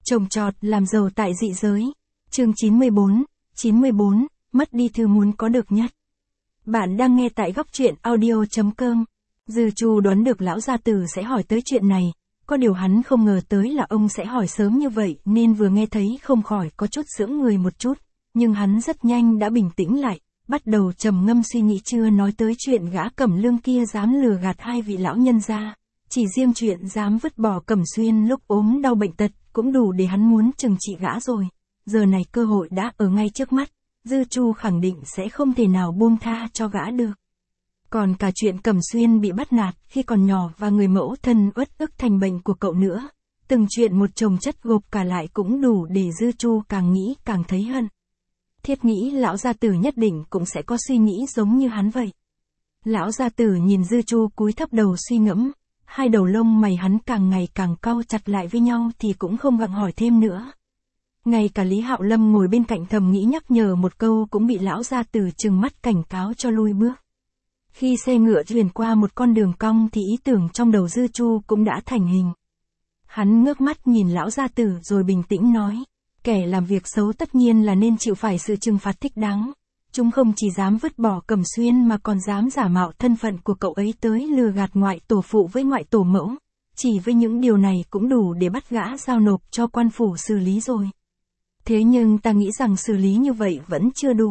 Trồng trọt làm giàu tại dị giới. Chương 94, mất đi thứ muốn có được nhất. Bạn đang nghe tại góc truyện audio.com. Dư Chu đoán được lão gia tử sẽ hỏi tới chuyện này, có điều hắn không ngờ tới là ông sẽ hỏi sớm như vậy nên vừa nghe thấy không khỏi có chút sững người một chút, nhưng hắn rất nhanh đã bình tĩnh lại, bắt đầu trầm ngâm suy nghĩ chưa nói tới chuyện gã Cẩm Lương kia dám lừa gạt hai vị lão nhân gia, chỉ riêng chuyện dám vứt bỏ Cẩm Xuyên lúc ốm đau bệnh tật cũng đủ để hắn muốn trừng trị gã rồi, giờ này cơ hội đã ở ngay trước mắt, Dư Chu khẳng định sẽ không thể nào buông tha cho gã được. Còn cả chuyện Cẩm Xuyên bị bắt nạt khi còn nhỏ và người mẫu thân uất ức thành bệnh của cậu nữa, từng chuyện một chồng chất gộp cả lại cũng đủ để Dư Chu càng nghĩ càng thấy hận. Thiết nghĩ lão gia tử nhất định cũng sẽ có suy nghĩ giống như hắn vậy. Lão gia tử nhìn Dư Chu cúi thấp đầu suy ngẫm, hai đầu lông mày hắn càng ngày càng cau chặt lại với nhau thì cũng không gặng hỏi thêm nữa. Ngay cả Lý Hạo Lâm ngồi bên cạnh thầm nghĩ nhắc nhở một câu cũng bị lão gia tử trừng mắt cảnh cáo cho lui bước. Khi xe ngựa chuyển qua một con đường cong thì ý tưởng trong đầu Dư Chu cũng đã thành hình. Hắn ngước mắt nhìn lão gia tử rồi bình tĩnh nói, kẻ làm việc xấu tất nhiên là nên chịu phải sự trừng phạt thích đáng. Chúng không chỉ dám vứt bỏ Cẩm Xuyên mà còn dám giả mạo thân phận của cậu ấy tới lừa gạt ngoại tổ phụ với ngoại tổ mẫu. Chỉ với những điều này cũng đủ để bắt gã giao nộp cho quan phủ xử lý rồi. Thế nhưng ta nghĩ rằng xử lý như vậy vẫn chưa đủ.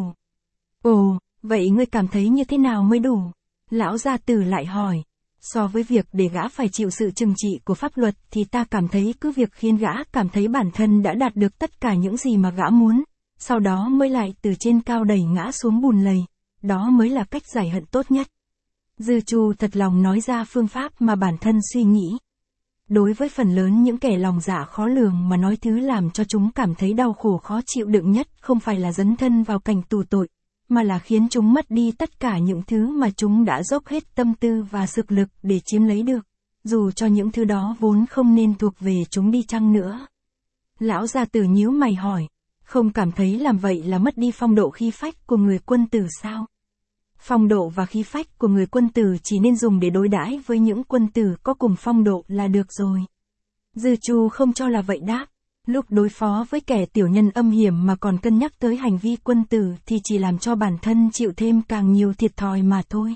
Ồ, vậy ngươi cảm thấy như thế nào mới đủ? Lão gia tử lại hỏi. So với việc để gã phải chịu sự trừng trị của pháp luật thì ta cảm thấy cứ việc khiến gã cảm thấy bản thân đã đạt được tất cả những gì mà gã muốn, sau đó mới lại từ trên cao đẩy ngã xuống bùn lầy, đó mới là cách giải hận tốt nhất. Dư Chu thật lòng nói ra phương pháp mà bản thân suy nghĩ. Đối với phần lớn những kẻ lòng dạ khó lường mà nói thứ làm cho chúng cảm thấy đau khổ khó chịu đựng nhất không phải là dấn thân vào cảnh tù tội, mà là khiến chúng mất đi tất cả những thứ mà chúng đã dốc hết tâm tư và sức lực để chiếm lấy được, dù cho những thứ đó vốn không nên thuộc về chúng đi chăng nữa. Lão gia tử nhíu mày hỏi, không cảm thấy làm vậy là mất đi phong độ khí phách của người quân tử sao? Phong độ và khí phách của người quân tử chỉ nên dùng để đối đãi với những quân tử có cùng phong độ là được rồi. Dư Chu không cho là vậy đáp. Lúc đối phó với kẻ tiểu nhân âm hiểm mà còn cân nhắc tới hành vi quân tử thì chỉ làm cho bản thân chịu thêm càng nhiều thiệt thòi mà thôi.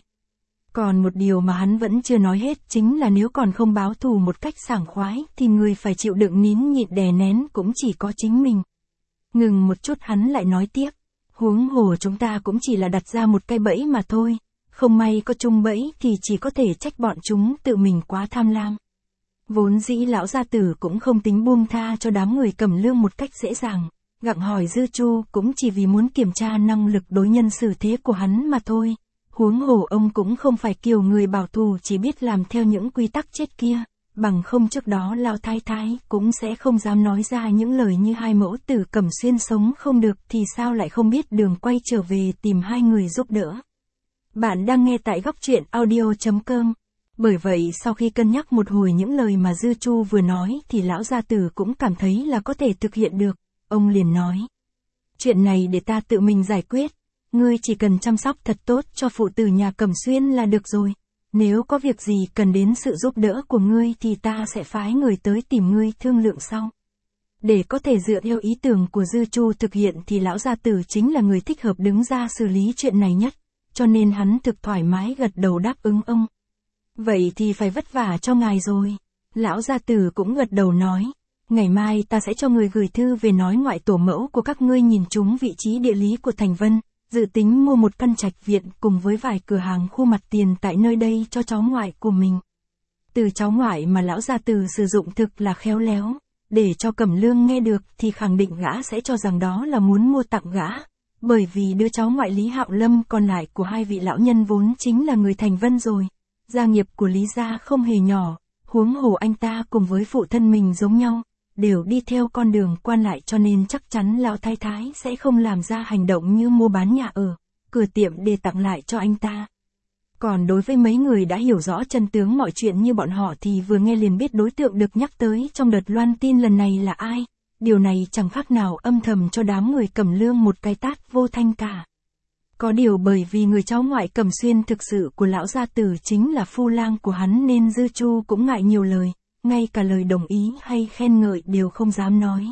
Còn một điều mà hắn vẫn chưa nói hết chính là nếu còn không báo thù một cách sảng khoái thì người phải chịu đựng nín nhịn đè nén cũng chỉ có chính mình. Ngừng một chút hắn lại nói tiếp, huống hồ chúng ta cũng chỉ là đặt ra một cái bẫy mà thôi, không may có chung bẫy thì chỉ có thể trách bọn chúng tự mình quá tham lam. Vốn dĩ lão gia tử cũng không tính buông tha cho đám người Cẩm Lương một cách dễ dàng, gặng hỏi Dư Chu cũng chỉ vì muốn kiểm tra năng lực đối nhân xử thế của hắn mà thôi. Huống hồ ông cũng không phải kiểu người bảo thủ chỉ biết làm theo những quy tắc chết kia, bằng không trước đó lão thái thái cũng sẽ không dám nói ra những lời như hai mẫu tử Cẩm Xuyên sống không được thì sao lại không biết đường quay trở về tìm hai người giúp đỡ. Bạn đang nghe tại góc truyện audio.com. Bởi vậy sau khi cân nhắc một hồi những lời mà Dư Chu vừa nói thì lão gia tử cũng cảm thấy là có thể thực hiện được, ông liền nói. Chuyện này để ta tự mình giải quyết, ngươi chỉ cần chăm sóc thật tốt cho phụ tử nhà Cẩm Xuyên là được rồi, nếu có việc gì cần đến sự giúp đỡ của ngươi thì ta sẽ phái người tới tìm ngươi thương lượng sau. Để có thể dựa theo ý tưởng của Dư Chu thực hiện thì lão gia tử chính là người thích hợp đứng ra xử lý chuyện này nhất, cho nên hắn thực thoải mái gật đầu đáp ứng ông. Vậy thì phải vất vả cho ngài rồi. Lão gia tử cũng gật đầu nói, ngày mai ta sẽ cho người gửi thư về nói ngoại tổ mẫu của các ngươi nhìn trúng vị trí địa lý của Thành Vân, dự tính mua một căn trạch viện cùng với vài cửa hàng khu mặt tiền tại nơi đây cho cháu ngoại của mình. Từ cháu ngoại mà lão gia tử sử dụng thực là khéo léo, để cho Cẩm Lương nghe được thì khẳng định gã sẽ cho rằng đó là muốn mua tặng gã, bởi vì đứa cháu ngoại Lý Hạo Lâm còn lại của hai vị lão nhân vốn chính là người Thành Vân rồi. Gia nghiệp của Lý gia không hề nhỏ, huống hồ anh ta cùng với phụ thân mình giống nhau, đều đi theo con đường quan lại cho nên chắc chắn lão thái thái sẽ không làm ra hành động như mua bán nhà ở, cửa tiệm để tặng lại cho anh ta. Còn đối với mấy người đã hiểu rõ chân tướng mọi chuyện như bọn họ thì vừa nghe liền biết đối tượng được nhắc tới trong đợt loan tin lần này là ai, điều này chẳng khác nào âm thầm cho đám người Cẩm Lương một cái tát vô thanh cả. Có điều bởi vì người cháu ngoại Cẩm Xuyên thực sự của lão gia tử chính là phu lang của hắn nên Dư Chu cũng ngại nhiều lời, ngay cả lời đồng ý hay khen ngợi đều không dám nói.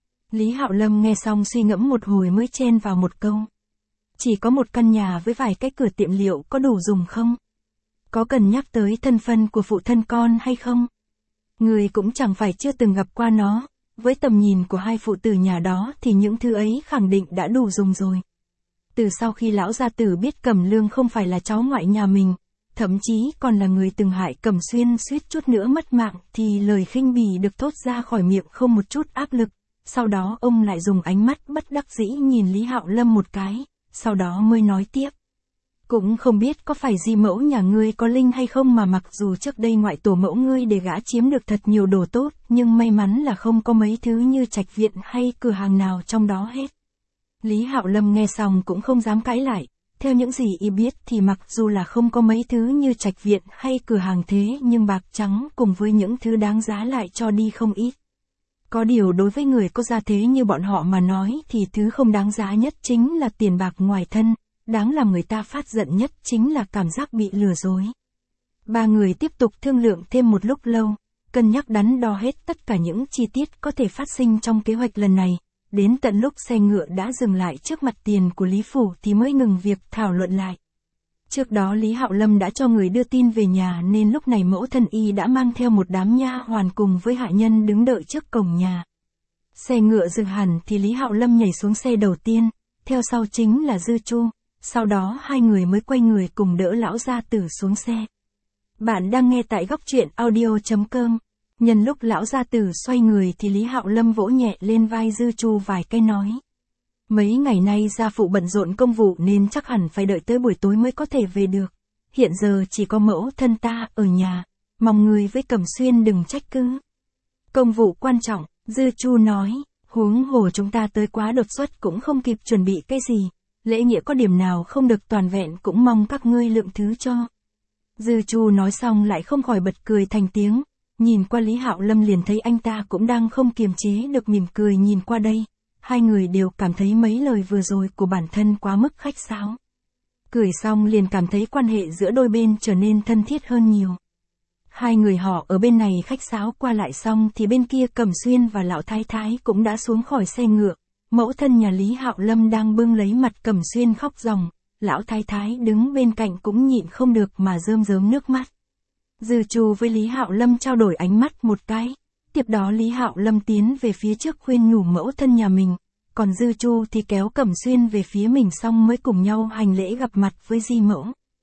Lý Hạo Lâm nghe xong suy ngẫm một hồi mới chen vào một câu. Chỉ có một căn nhà với vài cái cửa tiệm liệu có đủ dùng không? Có cần nhắc tới thân phận của phụ thân con hay không? Người cũng chẳng phải chưa từng gặp qua nó, với tầm nhìn của hai phụ tử nhà đó thì những thứ ấy khẳng định đã đủ dùng rồi. Từ sau khi lão gia tử biết Cẩm Lương không phải là cháu ngoại nhà mình, thậm chí còn là người từng hại Cẩm Xuyên suýt chút nữa mất mạng, thì lời khinh bỉ được thốt ra khỏi miệng không một chút áp lực. Sau đó ông lại dùng ánh mắt bất đắc dĩ nhìn Lý Hạo Lâm một cái, sau đó mới nói tiếp. Cũng không biết có phải di mẫu nhà ngươi có linh hay không mà mặc dù trước đây ngoại tổ mẫu ngươi để gã chiếm được thật nhiều đồ tốt, nhưng may mắn là không có mấy thứ như trạch viện hay cửa hàng nào trong đó hết. Lý Hạo Lâm nghe xong cũng không dám cãi lại, theo những gì y biết thì mặc dù là không có mấy thứ như trạch viện hay cửa hàng thế nhưng bạc trắng cùng với những thứ đáng giá lại cho đi không ít. Có điều đối với người có gia thế như bọn họ mà nói thì thứ không đáng giá nhất chính là tiền bạc ngoài thân, đáng làm người ta phát giận nhất chính là cảm giác bị lừa dối. Ba người tiếp tục thương lượng thêm một lúc lâu, cân nhắc đắn đo hết tất cả những chi tiết có thể phát sinh trong kế hoạch lần này, đến tận lúc xe ngựa đã dừng lại trước mặt tiền của Lý Phủ thì mới ngừng việc thảo luận lại. Trước đó Lý Hạo Lâm đã cho người đưa tin về nhà nên lúc này mẫu thân y đã mang theo một đám nha hoàn cùng với hạ nhân đứng đợi trước cổng nhà. Xe ngựa dừng hẳn thì Lý Hạo Lâm nhảy xuống xe đầu tiên, theo sau chính là Dư Chu, sau đó hai người mới quay người cùng đỡ lão gia tử xuống xe. Bạn đang nghe tại góc truyện audio.com. Nhân lúc lão gia tử xoay người thì Lý Hạo Lâm vỗ nhẹ lên vai Dư Chu vài cái nói. Mấy ngày nay gia phụ bận rộn công vụ nên chắc hẳn phải đợi tới buổi tối mới có thể về được. Hiện giờ chỉ có mẫu thân ta ở nhà, mong người với Cẩm Xuyên đừng trách cứ. Công vụ quan trọng, Dư Chu nói, huống hồ chúng ta tới quá đột xuất cũng không kịp chuẩn bị cái gì, lễ nghĩa có điểm nào không được toàn vẹn cũng mong các ngươi lượng thứ cho. Dư Chu nói xong lại không khỏi bật cười thành tiếng, nhìn qua Lý Hạo Lâm liền thấy anh ta cũng đang không kiềm chế được mỉm cười nhìn qua đây. Hai người đều cảm thấy mấy lời vừa rồi của bản thân quá mức khách sáo. Cười xong liền cảm thấy quan hệ giữa đôi bên trở nên thân thiết hơn nhiều. Hai người họ ở bên này khách sáo qua lại xong thì bên kia Cẩm Xuyên và lão thái thái cũng đã xuống khỏi xe ngựa. Mẫu thân nhà Lý Hạo Lâm đang bưng lấy mặt Cẩm Xuyên khóc ròng, lão thái thái đứng bên cạnh cũng nhịn không được mà rơm rớm nước mắt. Dư Chu với Lý Hạo Lâm trao đổi ánh mắt một cái. Tiếp đó Lý Hạo Lâm tiến về phía trước khuyên nhủ mẫu thân nhà mình, còn Dư Chu thì kéo Cẩm Xuyên về phía mình xong mới cùng nhau hành lễ gặp mặt với di mẫu.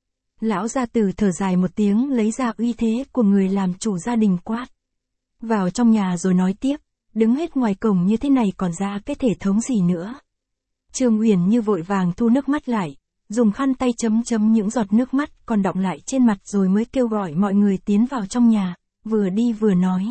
Lão gia tử thở dài một tiếng lấy ra uy thế của người làm chủ gia đình quát. Vào trong nhà rồi nói tiếp, đứng hết ngoài cổng như thế này còn ra cái thể thống gì nữa. Trương Uyển Như vội vàng thu nước mắt lại, dùng khăn tay chấm những giọt nước mắt còn đọng lại trên mặt rồi mới kêu gọi mọi người tiến vào trong nhà, vừa đi vừa nói.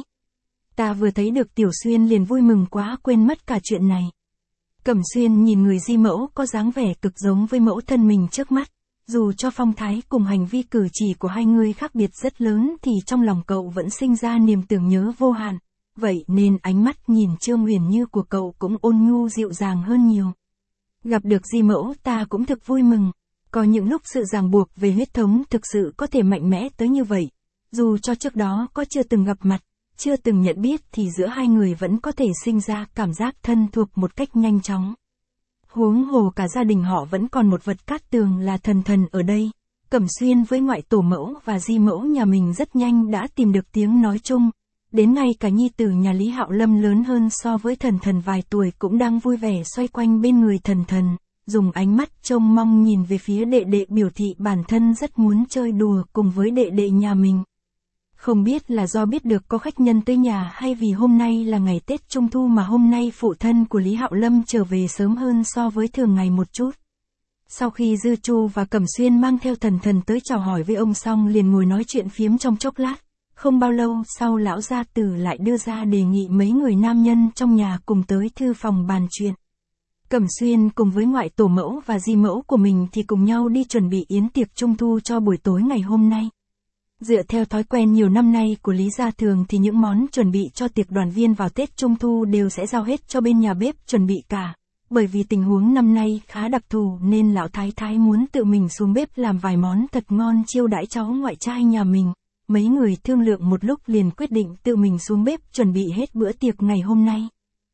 Ta vừa thấy được Tiểu Xuyên liền vui mừng quá quên mất cả chuyện này. Cẩm Xuyên nhìn người di mẫu có dáng vẻ cực giống với mẫu thân mình trước mắt, dù cho phong thái cùng hành vi cử chỉ của hai người khác biệt rất lớn thì trong lòng cậu vẫn sinh ra niềm tưởng nhớ vô hạn, vậy nên ánh mắt nhìn Trương Uyển Như của cậu cũng ôn nhu dịu dàng hơn nhiều. Gặp được di mẫu ta cũng thực vui mừng, có những lúc sự ràng buộc về huyết thống thực sự có thể mạnh mẽ tới như vậy, dù cho trước đó có chưa từng gặp mặt, chưa từng nhận biết thì giữa hai người vẫn có thể sinh ra cảm giác thân thuộc một cách nhanh chóng. Huống hồ cả gia đình họ vẫn còn một vật cát tường là thần thần ở đây. Cẩm Xuyên với ngoại tổ mẫu và di mẫu nhà mình rất nhanh đã tìm được tiếng nói chung. Đến ngay cả nhi tử nhà Lý Hạo Lâm lớn hơn so với thần thần vài tuổi cũng đang vui vẻ xoay quanh bên người thần thần, dùng ánh mắt trông mong nhìn về phía đệ đệ biểu thị bản thân rất muốn chơi đùa cùng với đệ đệ nhà mình. Không biết là do biết được có khách nhân tới nhà hay vì hôm nay là ngày Tết Trung Thu mà hôm nay phụ thân của Lý Hạo Lâm trở về sớm hơn so với thường ngày một chút. Sau khi Dư Chu và Cẩm Xuyên mang theo thần thần tới chào hỏi với ông xong liền ngồi nói chuyện phiếm trong chốc lát. Không bao lâu sau lão gia tử lại đưa ra đề nghị mấy người nam nhân trong nhà cùng tới thư phòng bàn chuyện. Cẩm Xuyên cùng với ngoại tổ mẫu và di mẫu của mình thì cùng nhau đi chuẩn bị yến tiệc Trung Thu cho buổi tối ngày hôm nay. Dựa theo thói quen nhiều năm nay của Lý gia thường thì những món chuẩn bị cho tiệc đoàn viên vào Tết Trung Thu đều sẽ giao hết cho bên nhà bếp chuẩn bị cả. Bởi vì tình huống năm nay khá đặc thù nên lão thái thái muốn tự mình xuống bếp làm vài món thật ngon chiêu đãi cháu ngoại trai nhà mình. mấy người thương lượng một lúc liền quyết định tự mình xuống bếp chuẩn bị hết bữa tiệc ngày hôm nay.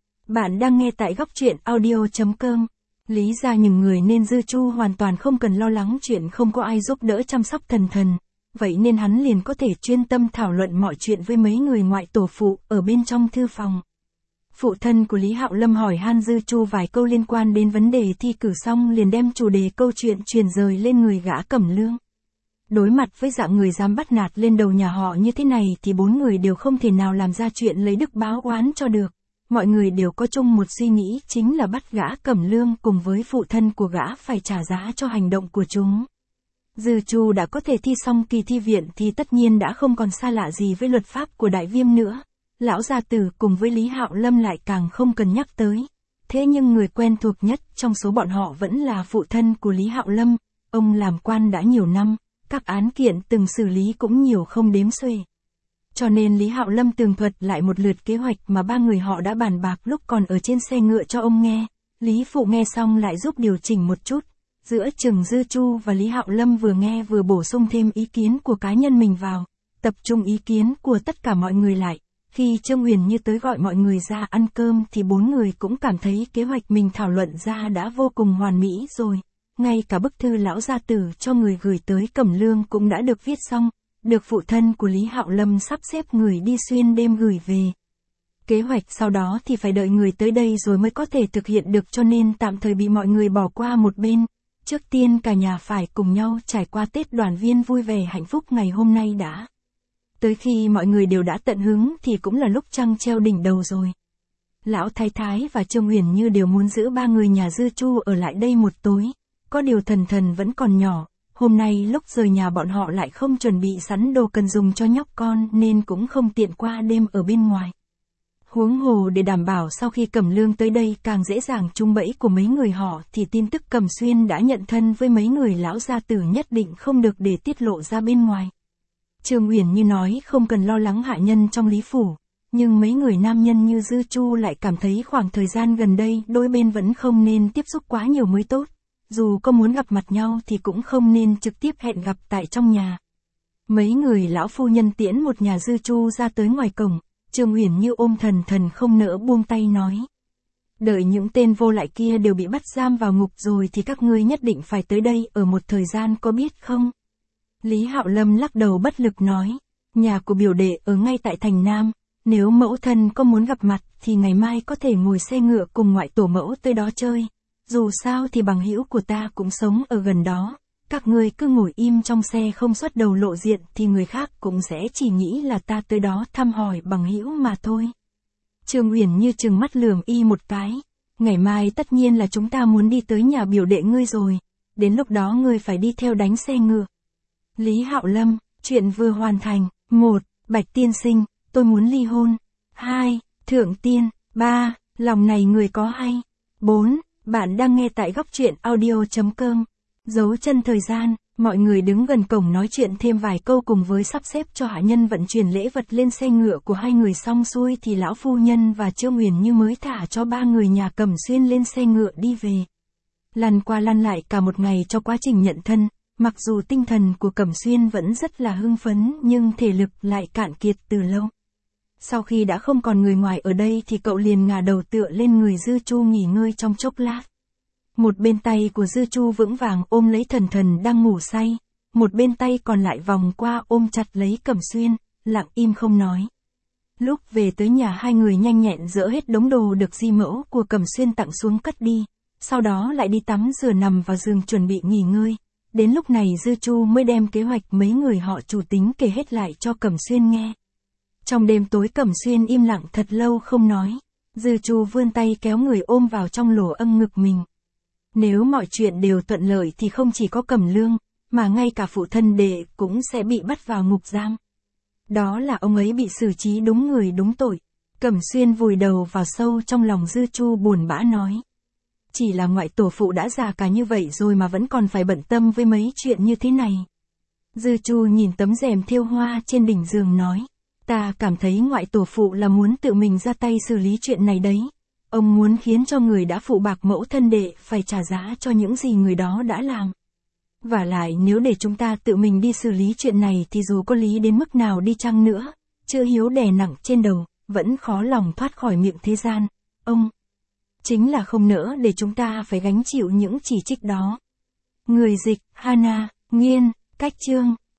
Bạn đang nghe tại góc truyện audio.com. Lý ra những người nên Dư Chu hoàn toàn không cần lo lắng chuyện không có ai giúp đỡ chăm sóc thần thần, vậy nên hắn liền có thể chuyên tâm thảo luận mọi chuyện với mấy người ngoại tổ phụ ở bên trong thư phòng. Phụ thân của Lý Hạo Lâm hỏi han Dư Chu vài câu liên quan đến vấn đề thi cử xong liền đem chủ đề câu chuyện truyền rời lên người gã Cẩm Lương. Đối mặt với dạng người dám bắt nạt lên đầu nhà họ như thế này thì bốn người đều không thể nào làm ra chuyện lấy đức báo oán cho được. Mọi người đều có chung một suy nghĩ chính là bắt gã Cẩm Lương cùng với phụ thân của gã phải trả giá cho hành động của chúng. Dư Chu đã có thể thi xong kỳ thi viện thì tất nhiên đã không còn xa lạ gì với luật pháp của Đại Viêm nữa. Lão gia tử cùng với Lý Hạo Lâm lại càng không cần nhắc tới. Thế nhưng người quen thuộc nhất trong số bọn họ vẫn là phụ thân của Lý Hạo Lâm. Ông làm quan đã nhiều năm, các án kiện từng xử lý cũng nhiều không đếm xuể. Cho nên Lý Hạo Lâm tường thuật lại một lượt kế hoạch mà ba người họ đã bàn bạc lúc còn ở trên xe ngựa cho ông nghe. Lý Phụ nghe xong lại giúp điều chỉnh một chút. Giữa chừng Dư Chu và Lý Hạo Lâm vừa nghe vừa bổ sung thêm ý kiến của cá nhân mình vào, tập trung ý kiến của tất cả mọi người lại. Khi Trương Huyền Như tới gọi mọi người ra ăn cơm thì bốn người cũng cảm thấy kế hoạch mình thảo luận ra đã vô cùng hoàn mỹ rồi. Ngay cả bức thư lão gia tử cho người gửi tới Cẩm Lương cũng đã được viết xong, được phụ thân của Lý Hạo Lâm sắp xếp người đi xuyên đêm gửi về. Kế hoạch sau đó thì phải đợi người tới đây rồi mới có thể thực hiện được cho nên tạm thời bị mọi người bỏ qua một bên. Trước tiên cả nhà phải cùng nhau trải qua Tết đoàn viên vui vẻ hạnh phúc ngày hôm nay đã. Tới khi mọi người đều đã tận hứng thì cũng là lúc trăng treo đỉnh đầu rồi. Lão Thái Thái và Trương Huyền Như đều muốn giữ ba người nhà Dư Chu ở lại đây một tối. Có điều thần thần vẫn còn nhỏ, hôm nay lúc rời nhà bọn họ lại không chuẩn bị sẵn đồ cần dùng cho nhóc con nên cũng không tiện qua đêm ở bên ngoài. Huống hồ để đảm bảo sau khi Cẩm Lương tới đây càng dễ dàng trúng bẫy của mấy người họ thì tin tức Cẩm Xuyên đã nhận thân với mấy người lão gia tử nhất định không được để tiết lộ ra bên ngoài. Trương Huyền Như nói không cần lo lắng hạ nhân trong Lý Phủ, nhưng mấy người nam nhân như Dư Chu lại cảm thấy khoảng thời gian gần đây đôi bên vẫn không nên tiếp xúc quá nhiều mới tốt. Dù có muốn gặp mặt nhau thì cũng không nên trực tiếp hẹn gặp tại trong nhà. Mấy người lão phu nhân tiễn một nhà Dư Chu ra tới ngoài cổng, Trương Huyền Như ôm thần thần không nỡ buông tay nói. Đợi những tên vô lại kia đều bị bắt giam vào ngục rồi thì các ngươi nhất định phải tới đây ở một thời gian có biết không? Lý Hạo Lâm lắc đầu bất lực nói, nhà của biểu đệ ở ngay tại thành Nam, nếu mẫu thân có muốn gặp mặt thì ngày mai có thể ngồi xe ngựa cùng ngoại tổ mẫu tới đó chơi. Dù sao thì bằng hữu của ta cũng sống ở gần đó, các ngươi cứ ngồi im trong xe không xuất đầu lộ diện thì người khác cũng sẽ chỉ nghĩ là ta tới đó thăm hỏi bằng hữu mà thôi. Trương Huyền Như trừng mắt lườm y một cái, ngày mai tất nhiên là chúng ta muốn đi tới nhà biểu đệ ngươi rồi, đến lúc đó ngươi phải đi theo đánh xe ngựa. Lý Hạo Lâm, chuyện vừa hoàn thành. 1. Bạch tiên sinh, tôi muốn ly hôn. 2. Thượng tiên. 3. Lòng này người có hay. 4. Bạn đang nghe tại góc truyện audio.com. Dấu chân thời gian, mọi người đứng gần cổng nói chuyện thêm vài câu cùng với sắp xếp cho hạ nhân vận chuyển lễ vật lên xe ngựa của hai người xong xuôi thì lão phu nhân và Trương Huyền Như mới thả cho ba người nhà Cẩm Xuyên lên xe ngựa đi về. Lăn qua lăn lại cả một ngày cho quá trình nhận thân, mặc dù tinh thần của Cẩm Xuyên vẫn rất là hưng phấn nhưng thể lực lại cạn kiệt từ lâu. Sau khi đã không còn người ngoài ở đây thì cậu liền ngả đầu tựa lên người Dư Chu nghỉ ngơi trong chốc lát. Một bên tay của Dư Chu vững vàng ôm lấy thần thần đang ngủ say, một bên tay còn lại vòng qua ôm chặt lấy Cẩm Xuyên, lặng im không nói. Lúc về tới nhà hai người nhanh nhẹn dỡ hết đống đồ được di mẫu của Cẩm Xuyên tặng xuống cất đi, sau đó lại đi tắm rửa nằm vào giường chuẩn bị nghỉ ngơi. Đến lúc này Dư Chu mới đem kế hoạch mấy người họ chủ tính kể hết lại cho Cẩm Xuyên nghe. Trong đêm tối Cẩm Xuyên im lặng thật lâu không nói. Dư Chu vươn tay kéo người ôm vào trong lỗ âng ngực mình. Nếu mọi chuyện đều thuận lợi thì không chỉ có Cẩm Lương, mà ngay cả phụ thân đệ cũng sẽ bị bắt vào ngục giam. Đó là ông ấy bị xử trí đúng người đúng tội. Cẩm Xuyên vùi đầu vào sâu trong lòng Dư Chu buồn bã nói. Chỉ là ngoại tổ phụ đã già cả như vậy rồi mà vẫn còn phải bận tâm với mấy chuyện như thế này. Dư Chu nhìn tấm rèm thêu hoa trên đỉnh giường nói. Ta cảm thấy ngoại tổ phụ là muốn tự mình ra tay xử lý chuyện này đấy. Ông muốn khiến cho người đã phụ bạc mẫu thân đệ phải trả giá cho những gì người đó đã làm. Vả lại nếu để chúng ta tự mình đi xử lý chuyện này thì dù có lý đến mức nào đi chăng nữa, chữ hiếu đè nặng trên đầu, vẫn khó lòng thoát khỏi miệng thế gian. Ông chính là không nỡ để chúng ta phải gánh chịu những chỉ trích đó. Người dịch, Hana, Nghiên, Cách Chương.